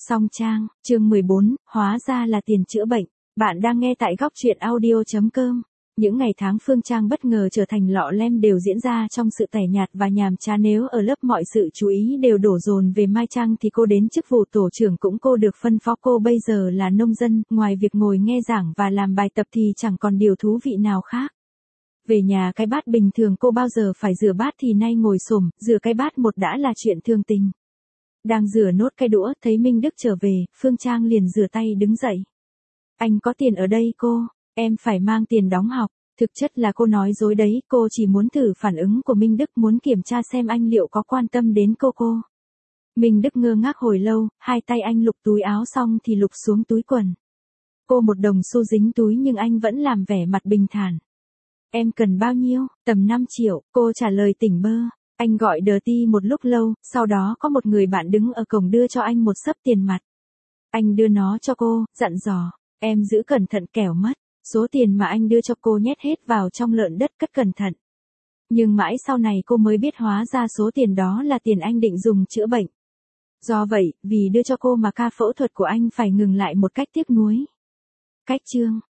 Song Trang, chương 14, hóa ra là tiền chữa bệnh. Bạn đang nghe tại góc truyện audio.com. Những ngày tháng Phương Trang bất ngờ trở thành lọ lem đều diễn ra trong sự tẻ nhạt và nhàm chán. Nếu ở lớp mọi sự chú ý đều đổ dồn về Mai Trang thì cô đến chức vụ tổ trưởng cũng cô được phân phó. Cô bây giờ là nông dân, ngoài việc ngồi nghe giảng và làm bài tập thì chẳng còn điều thú vị nào khác. Về nhà cái bát bình thường cô bao giờ phải rửa bát thì nay ngồi xổm rửa cái bát một đã là chuyện thường tình. Đang rửa nốt cái đũa, thấy Minh Đức trở về, Phương Trang liền rửa tay đứng dậy. Anh có tiền ở đây cô, em phải mang tiền đóng học. Thực chất là cô nói dối đấy, cô chỉ muốn thử phản ứng của Minh Đức, muốn kiểm tra xem anh liệu có quan tâm đến cô. Minh Đức ngơ ngác hồi lâu, hai tay anh lục túi áo xong thì lục xuống túi quần. Cô một đồng xu dính túi nhưng anh vẫn làm vẻ mặt bình thản. Em cần bao nhiêu? Tầm 5 triệu, cô trả lời tỉnh bơ. Anh gọi đờ ti một lúc lâu, sau đó có một người bạn đứng ở cổng đưa cho anh một xấp tiền mặt. Anh đưa nó cho cô, dặn dò, em giữ cẩn thận kẻo mất. Số tiền mà anh đưa cho cô nhét hết vào trong lợn đất cất cẩn thận. Nhưng mãi sau này cô mới biết hóa ra số tiền đó là tiền anh định dùng chữa bệnh. Do vậy, vì đưa cho cô mà ca phẫu thuật của anh phải ngừng lại một cách tiếc nuối. Cách chương